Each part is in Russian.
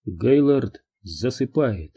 Гейлорд засыпает.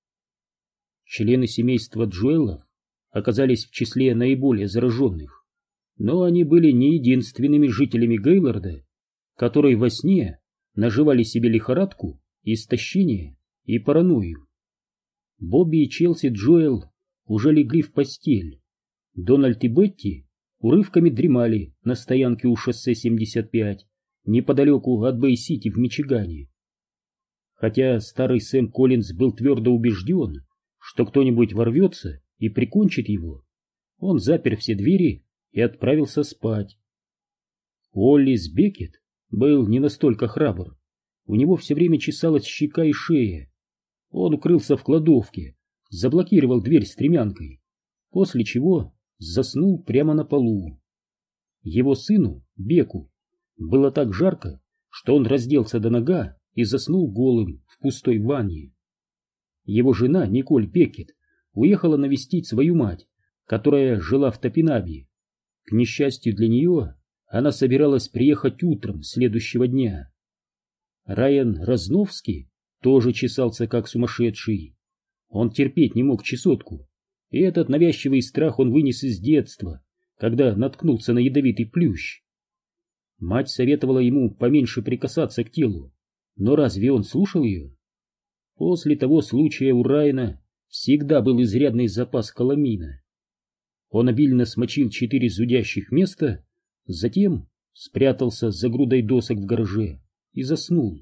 Члены семейства Джоэлов оказались в числе наиболее зараженных, но они были не единственными жителями Гейлорда, которые во сне наживали себе лихорадку, истощение и паранойю. Бобби и Челси Джоэл уже легли в постель. Дональд и Бетти урывками дремали на стоянке у шоссе 75, неподалеку от Бэй-Сити в Мичигане. Хотя старый Сэм Коллинз был твердо убежден, что кто-нибудь ворвется и прикончит его, он запер все двери и отправился спать. Уоллис Беккет был не настолько храбр. У него все время чесалась щека и шея. Он укрылся в кладовке, заблокировал дверь стремянкой, после чего заснул прямо на полу. Его сыну, Беку, было так жарко, что он разделся до нога и заснул голым в пустой ванне. Его жена, Николь Беккет, уехала навестить свою мать, которая жила в Топинабе. К несчастью для нее, она собиралась приехать утром следующего дня. Райан Разновский тоже чесался как сумасшедший. Он терпеть не мог чесотку, и этот навязчивый страх он вынес из детства, когда наткнулся на ядовитый плющ. Мать советовала ему поменьше прикасаться к телу, но разве он слушал ее? После того случая у Райана всегда был изрядный запас каламина. Он обильно смочил 4 зудящих места, затем спрятался за грудой досок в гараже и заснул.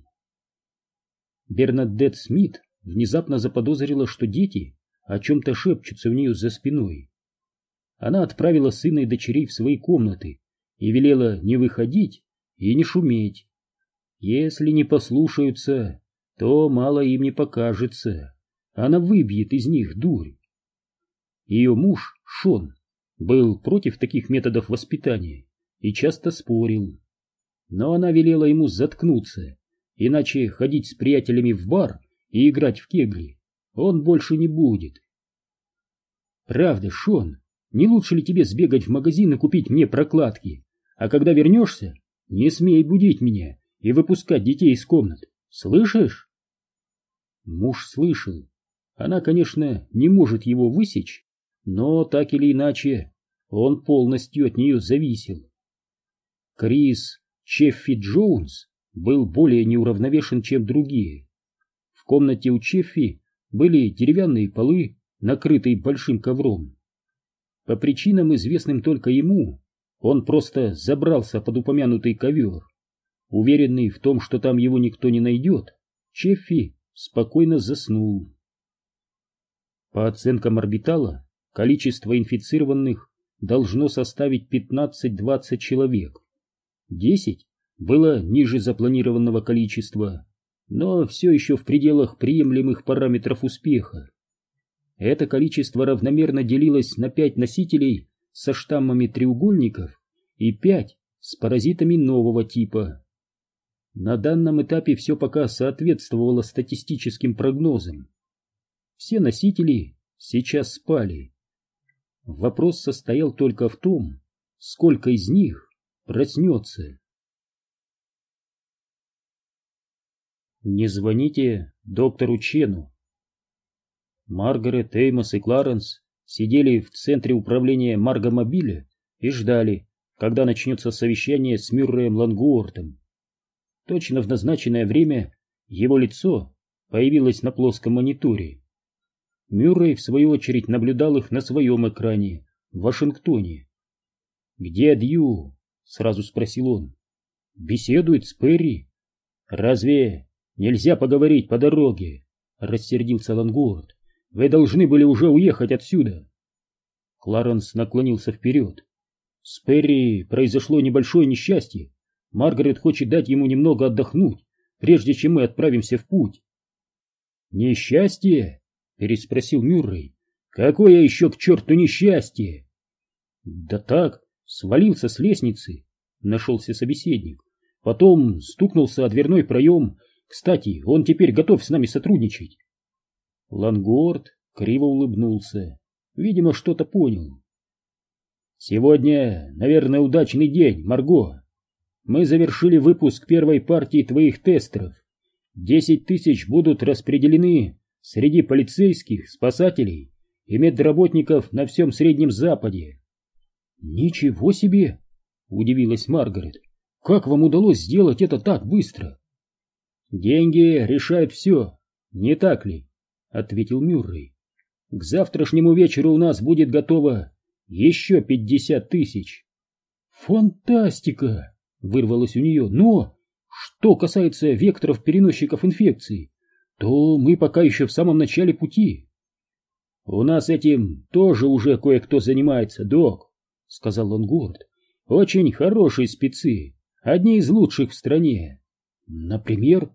Бернадетт Смит внезапно заподозрила, что дети о чем-то шепчутся у нее за спиной. Она отправила сына и дочерей в свои комнаты и велела не выходить и не шуметь. Если не послушаются, то мало им не покажется. Она выбьет из них дурь. Ее муж, Шон, был против таких методов воспитания и часто спорил. Но она велела ему заткнуться, иначе ходить с приятелями в бар и играть в кегли он больше не будет. «Правда, Шон, не лучше ли тебе сбегать в магазин и купить мне прокладки? А когда вернешься, не смей будить меня и выпускать детей из комнат. Слышишь?» Муж слышал. Она, конечно, не может его высечь, но так или иначе он полностью от нее зависел. Крис Чеффи Джонс был более неуравновешен, чем другие. В комнате у Чеффи были деревянные полы, накрытые большим ковром. По причинам, известным только ему, он просто забрался под упомянутый ковер. Уверенный в том, что там его никто не найдет, Чеффи спокойно заснул. По оценкам Орбитала, количество инфицированных должно составить 15-20 человек. 10 было ниже запланированного количества, но все еще в пределах приемлемых параметров успеха. Это количество равномерно делилось на 5 носителей со штаммами треугольников и 5 с паразитами нового типа. На данном этапе все пока соответствовало статистическим прогнозам. Все носители сейчас спали. Вопрос состоял только в том, сколько из них проснется. Не звоните доктору Чену. Маргарет, Эймос и Кларенс сидели в центре управления Маргомобиля и ждали, когда начнется совещание с Мюрреем Лангуортом. Точно в назначенное время его лицо появилось на плоском мониторе. Мюррей, в свою очередь, наблюдал их на своем экране в Вашингтоне. «Где Дью?» — сразу спросил он. «Беседует с Перри». «Разве нельзя поговорить по дороге?» — рассердился Лангуорт. «Вы должны были уже уехать отсюда». Кларенс наклонился вперед. «С Перри произошло небольшое несчастье. Маргарет хочет дать ему немного отдохнуть, прежде чем мы отправимся в путь». «Несчастье?» — переспросил Мюррей. «Какое еще к черту несчастье?» «Да так, свалился с лестницы», — нашелся собеседник. «Потом стукнулся о дверной проем. Кстати, он теперь готов с нами сотрудничать». Лангуорт криво улыбнулся. Видимо, что-то понял. «Сегодня, наверное, удачный день, Марго. Мы завершили выпуск первой партии твоих тестеров. 10 тысяч будут распределены среди полицейских, спасателей и медработников на всем Среднем Западе. Ничего себе! Удивилась Маргарет. Как вам удалось сделать это так быстро? Деньги решают все, не так ли? Ответил Мюррей. К завтрашнему вечеру у нас будет готово еще 50 тысяч. Фантастика! Вырвалось у нее. Но что касается векторов-переносчиков инфекции, то мы пока еще в самом начале пути. У нас этим тоже уже кое-кто занимается, док, сказал Лонгворд. Очень хорошие спецы, одни из лучших в стране. Например?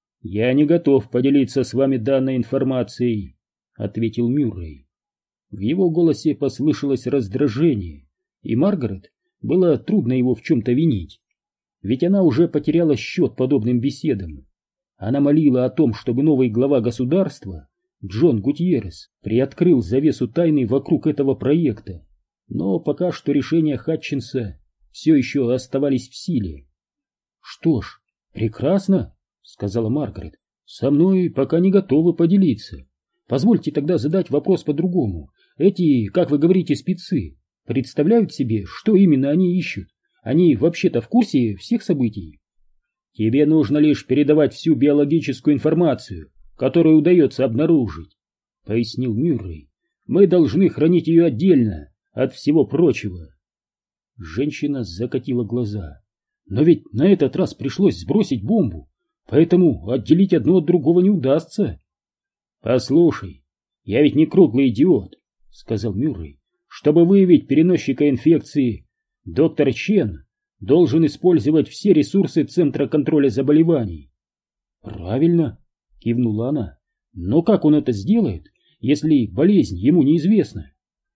Я не готов поделиться с вами данной информацией, ответил Мюррей. В его голосе послышалось раздражение, и Маргарет было трудно его в чем-то винить, ведь она уже потеряла счет подобным беседам. Она молила о том, чтобы новый глава государства, Джон Гутьеррес, приоткрыл завесу тайны вокруг этого проекта, но пока что решения Хатчинса все еще оставались в силе. «Что ж, прекрасно», — сказала Маргарет, — «со мной пока не готовы поделиться. Позвольте тогда задать вопрос по-другому. Эти, как вы говорите, спецы, представляют себе, что именно они ищут? Они вообще-то в курсе всех событий?» «Тебе нужно лишь передавать всю биологическую информацию, которую удается обнаружить», — пояснил Мюррей. «Мы должны хранить ее отдельно от всего прочего». Женщина закатила глаза. «Но ведь на этот раз пришлось сбросить бомбу, поэтому отделить одно от другого не удастся». «Послушай, я ведь не круглый идиот», — сказал Мюррей. «Чтобы выявить переносчика инфекции, доктор Чен должен использовать все ресурсы Центра контроля заболеваний». «Правильно», — кивнула она. «Но как он это сделает, если болезнь ему неизвестна?»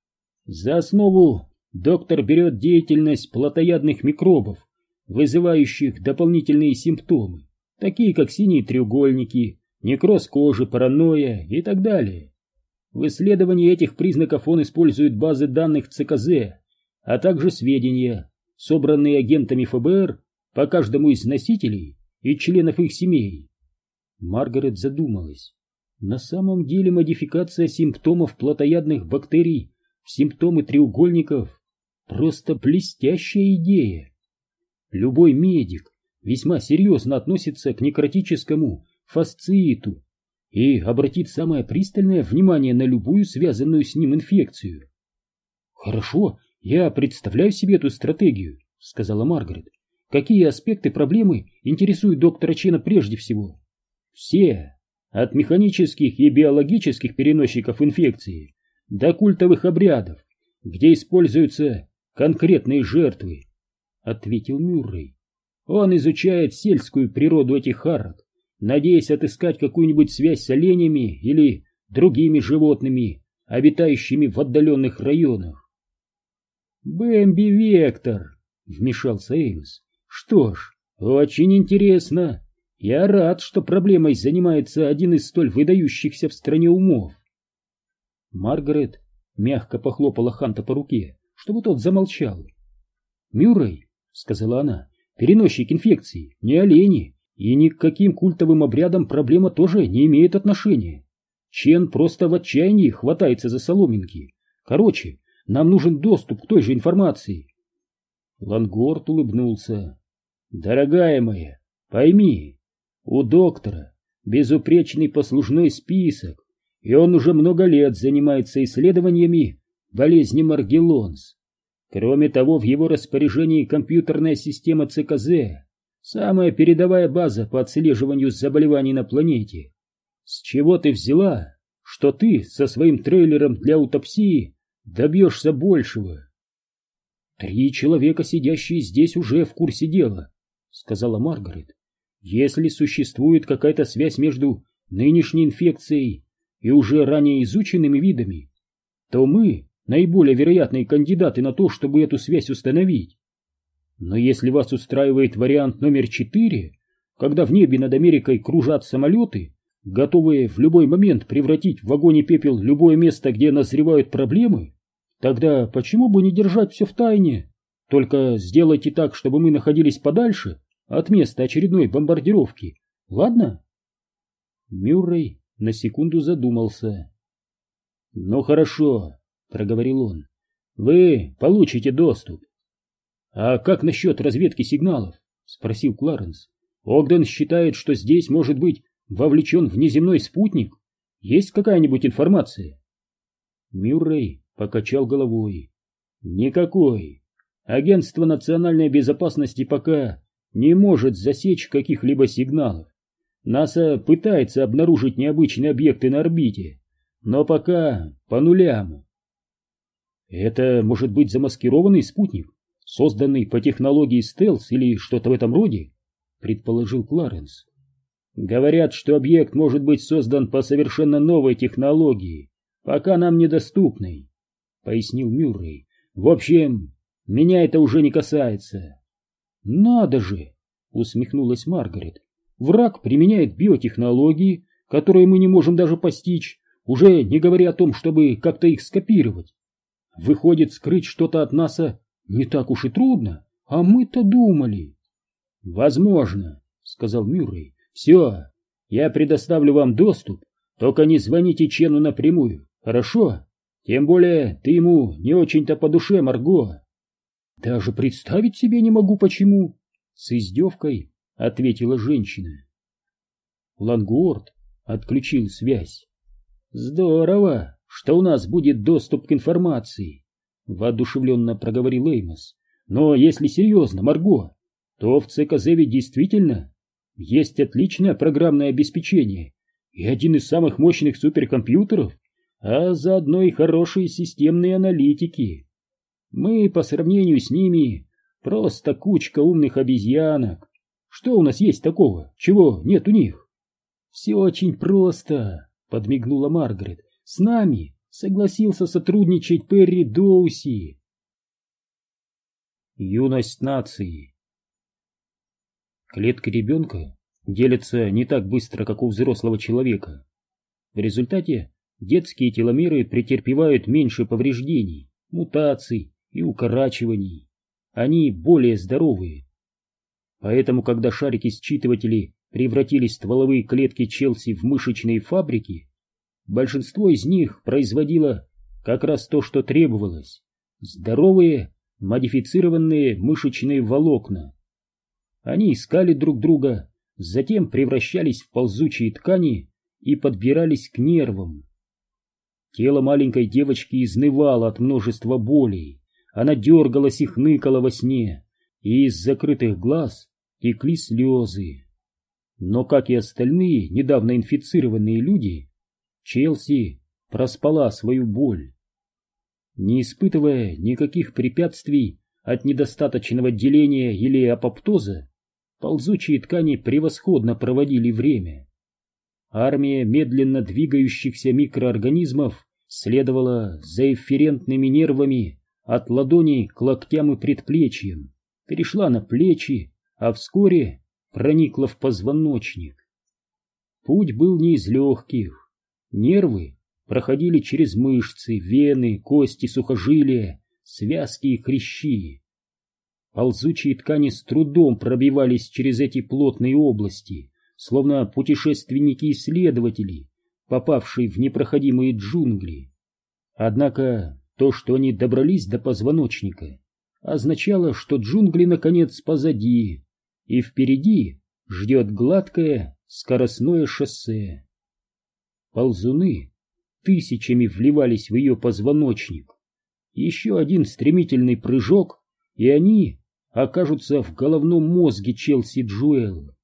«За основу доктор берет деятельность плотоядных микробов, вызывающих дополнительные симптомы, такие как синие треугольники, некроз кожи, паранойя и так далее. В исследовании этих признаков он использует базы данных ЦКЗ, а также сведения, собранные агентами ФБР по каждому из носителей и членов их семей». Маргарет задумалась. На самом деле модификация симптомов плотоядных бактерий в симптомы треугольников — просто блестящая идея. Любой медик весьма серьезно относится к некротическому фасцииту и обратит самое пристальное внимание на любую связанную с ним инфекцию. «Хорошо, я представляю себе эту стратегию», — сказала Маргарет. «Какие аспекты проблемы интересуют доктора Чена прежде всего?» «Все, от механических и биологических переносчиков инфекции до культовых обрядов, где используются конкретные жертвы», — ответил Мюррей. «Он изучает сельскую природу этих арок, надеясь отыскать какую-нибудь связь с оленями или другими животными, обитающими в отдаленных районах». «Бэмби Вектор», — вмешался Эймс. «Что ж, очень интересно. Я рад, что проблемой занимается один из столь выдающихся в стране умов». Маргарет мягко похлопала Ханта по руке, чтобы тот замолчал. «Мюррей», — сказала она, — «переносчик инфекции, не олени, и ни к каким культовым обрядам проблема тоже не имеет отношения. Чен просто в отчаянии хватается за соломинки. Короче, нам нужен доступ к той же информации». Лонгворд улыбнулся. «Дорогая моя, пойми, у доктора безупречный послужной список, и он уже много лет занимается исследованиями болезни Маргеллонс. Кроме того, в его распоряжении компьютерная система ЦКЗ, самая передовая база по отслеживанию заболеваний на планете. С чего ты взяла, что ты со своим трейлером для аутопсии добьешься большего?» «3 человека, сидящие здесь, уже в курсе дела», — сказала Маргарет. «Если существует какая-то связь между нынешней инфекцией и уже ранее изученными видами, то мы наиболее вероятные кандидаты на то, чтобы эту связь установить. Но если вас устраивает вариант номер 4, когда в небе над Америкой кружат самолеты, готовые в любой момент превратить в огонь и пепел любое место, где назревают проблемы, тогда почему бы не держать все в тайне? Только сделайте так, чтобы мы находились подальше от места очередной бомбардировки. Ладно?» Мюррей на секунду задумался. «Ну хорошо», — проговорил он, — «вы получите доступ». «А как насчет разведки сигналов?» — спросил Кларенс. «Огден считает, что здесь может быть вовлечен внеземной спутник. Есть какая-нибудь информация?» Мюррей покачал головой. «Никакой. Агентство национальной безопасности пока не может засечь каких-либо сигналов. НАСА пытается обнаружить необычные объекты на орбите, но пока по нулям». «Это может быть замаскированный спутник, созданный по технологии стелс или что-то в этом роде?» — предположил Кларенс. «Говорят, что объект может быть создан по совершенно новой технологии, пока нам недоступной», — пояснил Мюррей. «В общем, меня это уже не касается». «Надо же!» — усмехнулась Маргарет. «Враг применяет биотехнологии, которые мы не можем даже постичь, уже не говоря о том, чтобы как-то их скопировать. Выходит, скрыть что-то от НАСА не так уж и трудно, а мы-то думали». «Возможно», — сказал Мюррей. «Все, я предоставлю вам доступ, только не звоните Чену напрямую, хорошо? Тем более ты ему не очень-то по душе, Марго». «Даже представить себе не могу, почему», — с издевкой ответила женщина. Лангуорт отключил связь. «Здорово, что у нас будет доступ к информации», — воодушевленно проговорил Эймос. «Но если серьезно, Марго, то в ЦКЗ ведь действительно есть отличное программное обеспечение и один из самых мощных суперкомпьютеров, а заодно и хорошие системные аналитики. Мы по сравнению с ними просто кучка умных обезьянок. Что у нас есть такого, чего нет у них?» «Все очень просто», — подмигнула Маргарет. «С нами согласился сотрудничать Перри Доуси». Юность нации. Клетки ребенка делятся не так быстро, как у взрослого человека. В результате детские теломеры претерпевают меньше повреждений, мутаций и укорачиваний. Они более здоровые. Поэтому, когда шарики-считыватели превратили стволовые клетки Челси в мышечные фабрики, большинство из них производило как раз то, что требовалось — здоровые, модифицированные мышечные волокна. Они искали друг друга, затем превращались в ползучие ткани и подбирались к нервам. Тело маленькой девочки изнывало от множества болей, она дергалась и хныкала во сне, и из закрытых глаз текли слезы. Но, как и остальные недавно инфицированные люди, Челси проспала свою боль. Не испытывая никаких препятствий от недостаточного деления или апоптоза, ползучие ткани превосходно проводили время. Армия медленно двигающихся микроорганизмов следовала за эфферентными нервами от ладоней к локтям и предплечьям, перешла на плечи, а вскоре проникла в позвоночник. Путь был не из легких. Нервы проходили через мышцы, вены, кости, сухожилия, связки и хрящи. Ползучие ткани с трудом пробивались через эти плотные области, словно путешественники-исследователи, попавшие в непроходимые джунгли. Однако то, что они добрались до позвоночника, означало, что джунгли наконец позади, и впереди ждет гладкое скоростное шоссе. Ползуны тысячами вливались в ее позвоночник. Еще один стремительный прыжок, и они окажутся в головном мозге Челси Джуэл.